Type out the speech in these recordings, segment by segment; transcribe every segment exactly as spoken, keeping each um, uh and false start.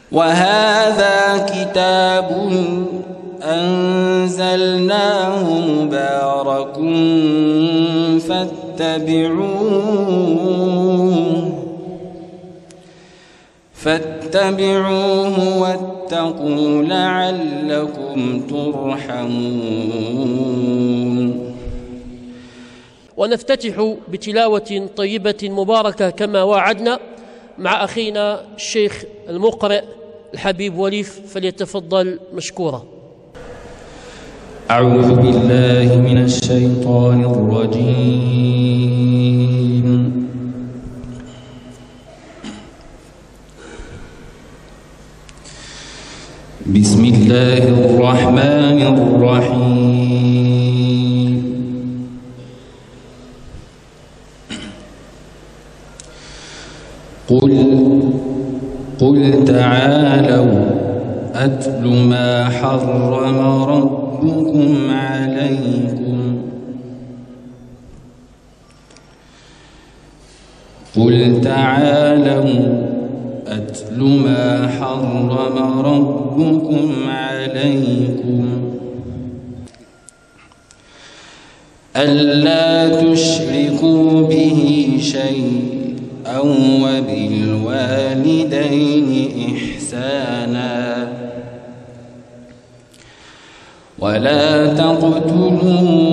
وهذا كتاب أنزلناه مبارك فاتبعوه فاتبعوه واتقوا لعلكم ترحمون. ونفتتح بتلاوة طيبة مباركة كما وعدنا مع أخينا الشيخ المقرئ الحبيب وليف، فليتفضل مشكورا. أعوذ بالله من الشيطان الرجيم. بسم الله الرحمن الرحيم. قل قل تعالوا أتل ما حرم ربكم عليكم قل تعالوا أتل ما حرم ربكم عليكم ألا تشركوا به شيئا وبالوالدين إحسانا ولا تقتلوا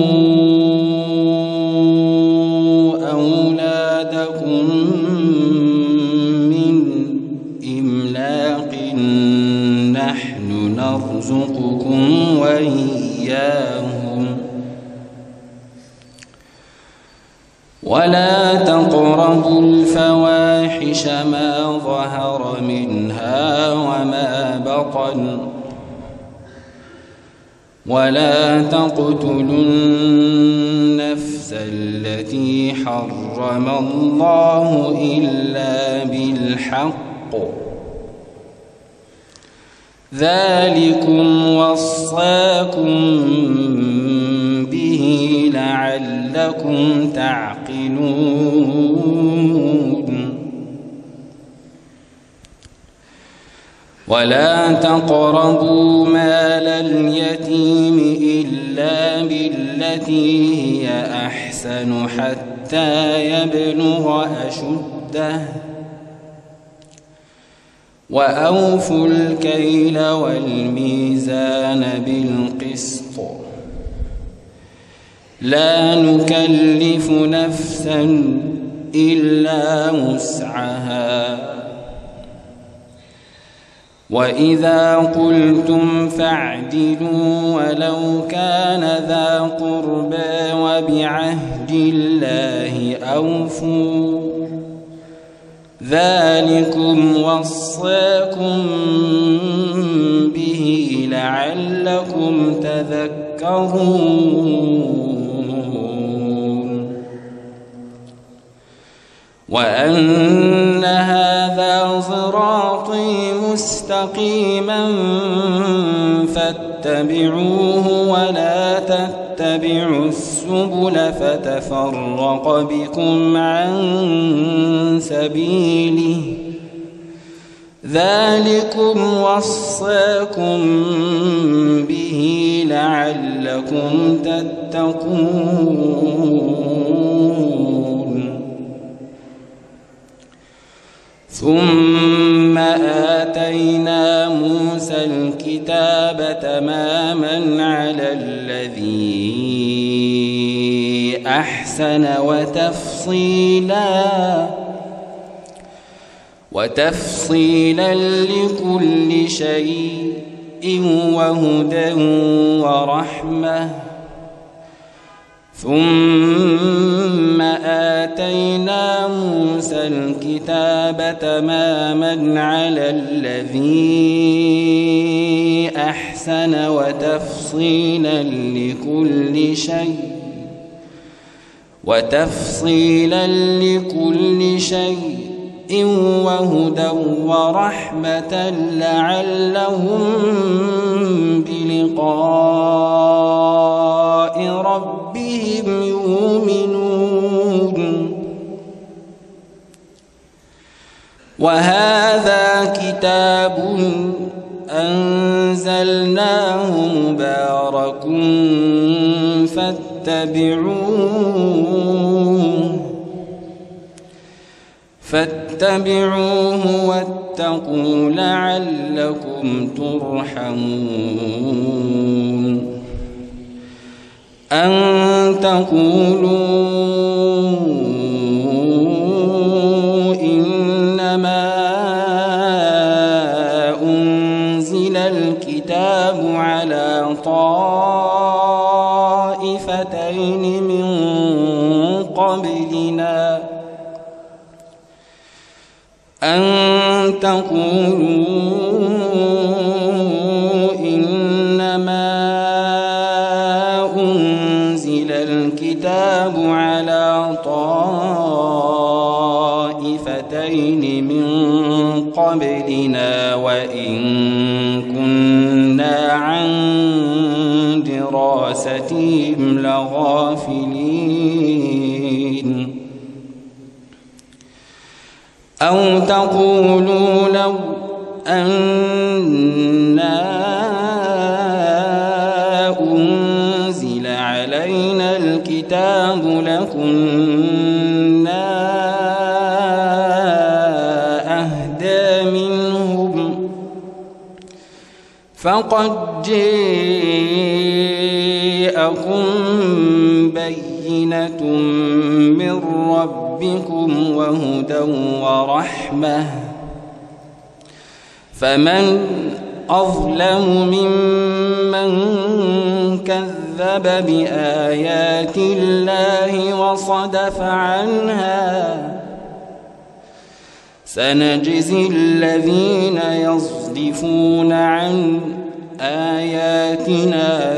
أولادكم من إملاق نحن نرزقكم وإياهم ولا تقربوا الفواحش ما ظهر منها وما بطن ولا تقتلوا النفس التي حرم الله إلا بالحق ذلكم وصاكم به لعلكم تعقلون. ولا تقربوا مال اليتيم إلا بالتي هي أحسن حتى يبلغ أشده وأوفوا الكيل والميزان بالقسط لا نكلف نفسا إلا وسعها وإذا قلتم فاعدلوا ولو كان ذا قربى وبعهد الله أوفوا ذلكم وصاكم به لعلكم تذكرون. وأن هذا صراطي مستقيما فاتبعوه ولا تتبعوا السبل فتفرق بكم عن سبيله ذلكم وصاكم به لعلكم تتقون. ثم آتينا موسى الكتاب تماما على الذي أحسن وتفصيلا وتفصيلا لكل شيء وهدى ورحمة ثم آتينا موسى الكتاب تماما على الذي أحسن وتفصيلا لكل شيء وتفصيلا لكل شيء وهدى ورحمة لعلهم بلقاء ربهم يؤمنون. وهذا كتاب كتاب أنزلناه مبارك فاتبعوه فاتبعوه واتقوا لعلكم ترحمون أن تقولوا إنما أنزل الكتاب على طائفتين من قبلنا أن تقولوا إنما أنزل الكتاب على طائفتين من قبلنا وإن كنا عن دراستهم لغافلين أو تقولوا لو أنا أنزل علينا الكتاب لكنا أهدى منهم فقد جاءكم بينة من ربكم وهدى ورحمة فمن أظلم ممن كذب بآيات الله وصدف عنها سنجزي الذين يصدفون عن آياتنا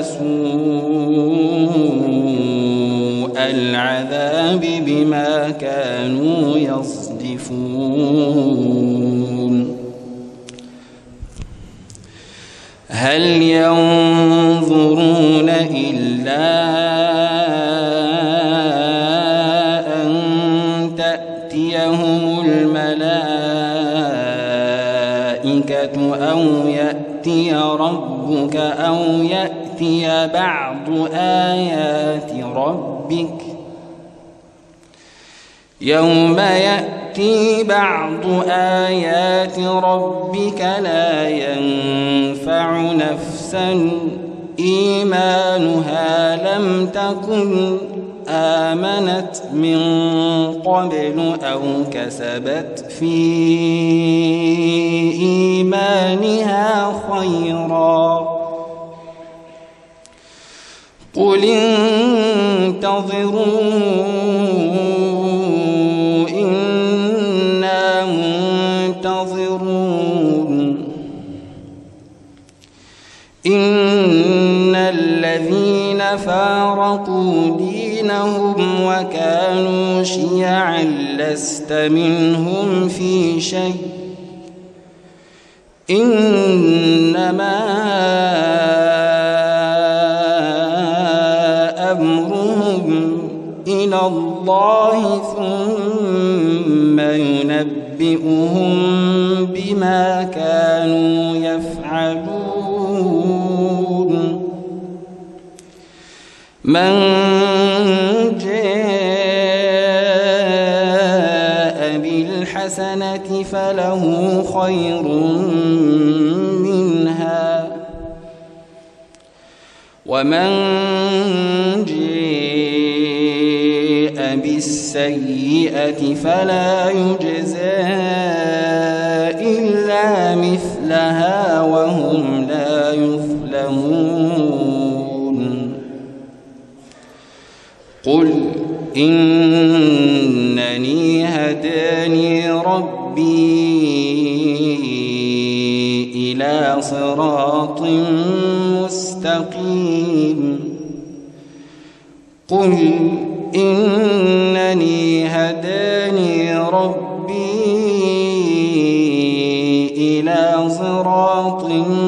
سوء العذاب بما كانوا يصدفون هل ينظرون إلا أن تأتيهم الملائكة أو يأتي ربك أو يأتي بعض آيات ربك يوم يأتي بعض آيات ربك لا ينفع نفسا إيمانها لم تكن آمنت من قبل أو كسبت في إيمانها خيرا قل انتظروا إنا منتظرون إن الذين فارقوا دينهم وكانوا شيعا لست منهم في شيء إنما أمرهم إلى الله ثم ينبئهم بما كانوا يفعلون من جاء بالحسنة فله خير منها ومن جاء بالسيئة فلا يجزى إلا مثلها وهم لا يظلمون قل إنني هداني ربي إلى صراط مستقيم قل إنني هداني ربي إلى صراط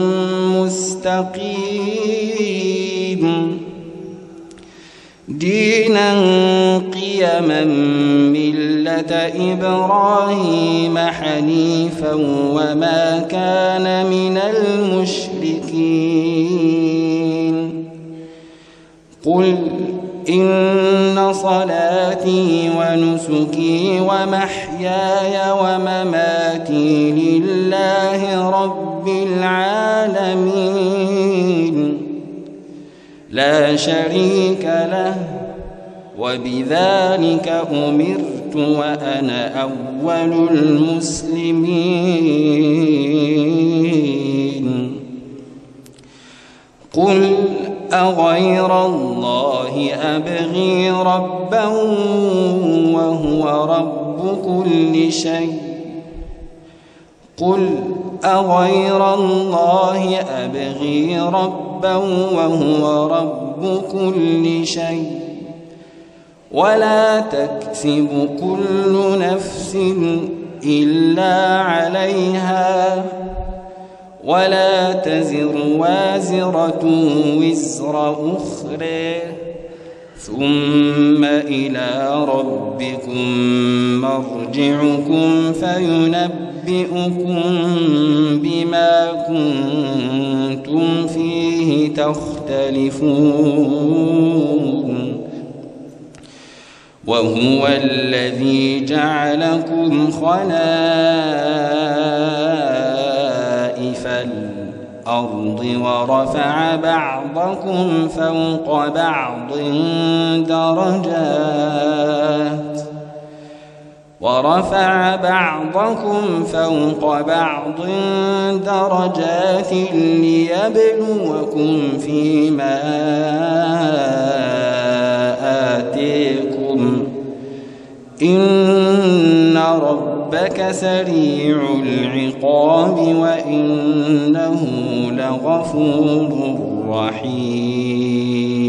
مستقيم دينا قيما ملة ملة إبراهيم حنيفا وما كان من المشركين قل إن صلاتي ونسكي ومحياي ومماتي لله رب العالمين لا شريك له وبذلك أمرت وأنا أول المسلمين قل أغير الله أبغي ربا وهو رب كل شيء قل أغير الله أبغي ربا وهو رب كل شيء ولا تكسب كل نفس إلا عليها ولا تزر وازرة وزر أخرى ثم إلى ربكم مرجعكم فينبئكم بما كنتم فيه تختلفون وهو الذي جعلكم خلائف الأرض ورفع بعضكم فوق بعض درجات ورفع بعضكم فوق بعض درجات ليبلوكم فيما آتيكم إن ربك سريع العقاب وإنه لغفور رحيم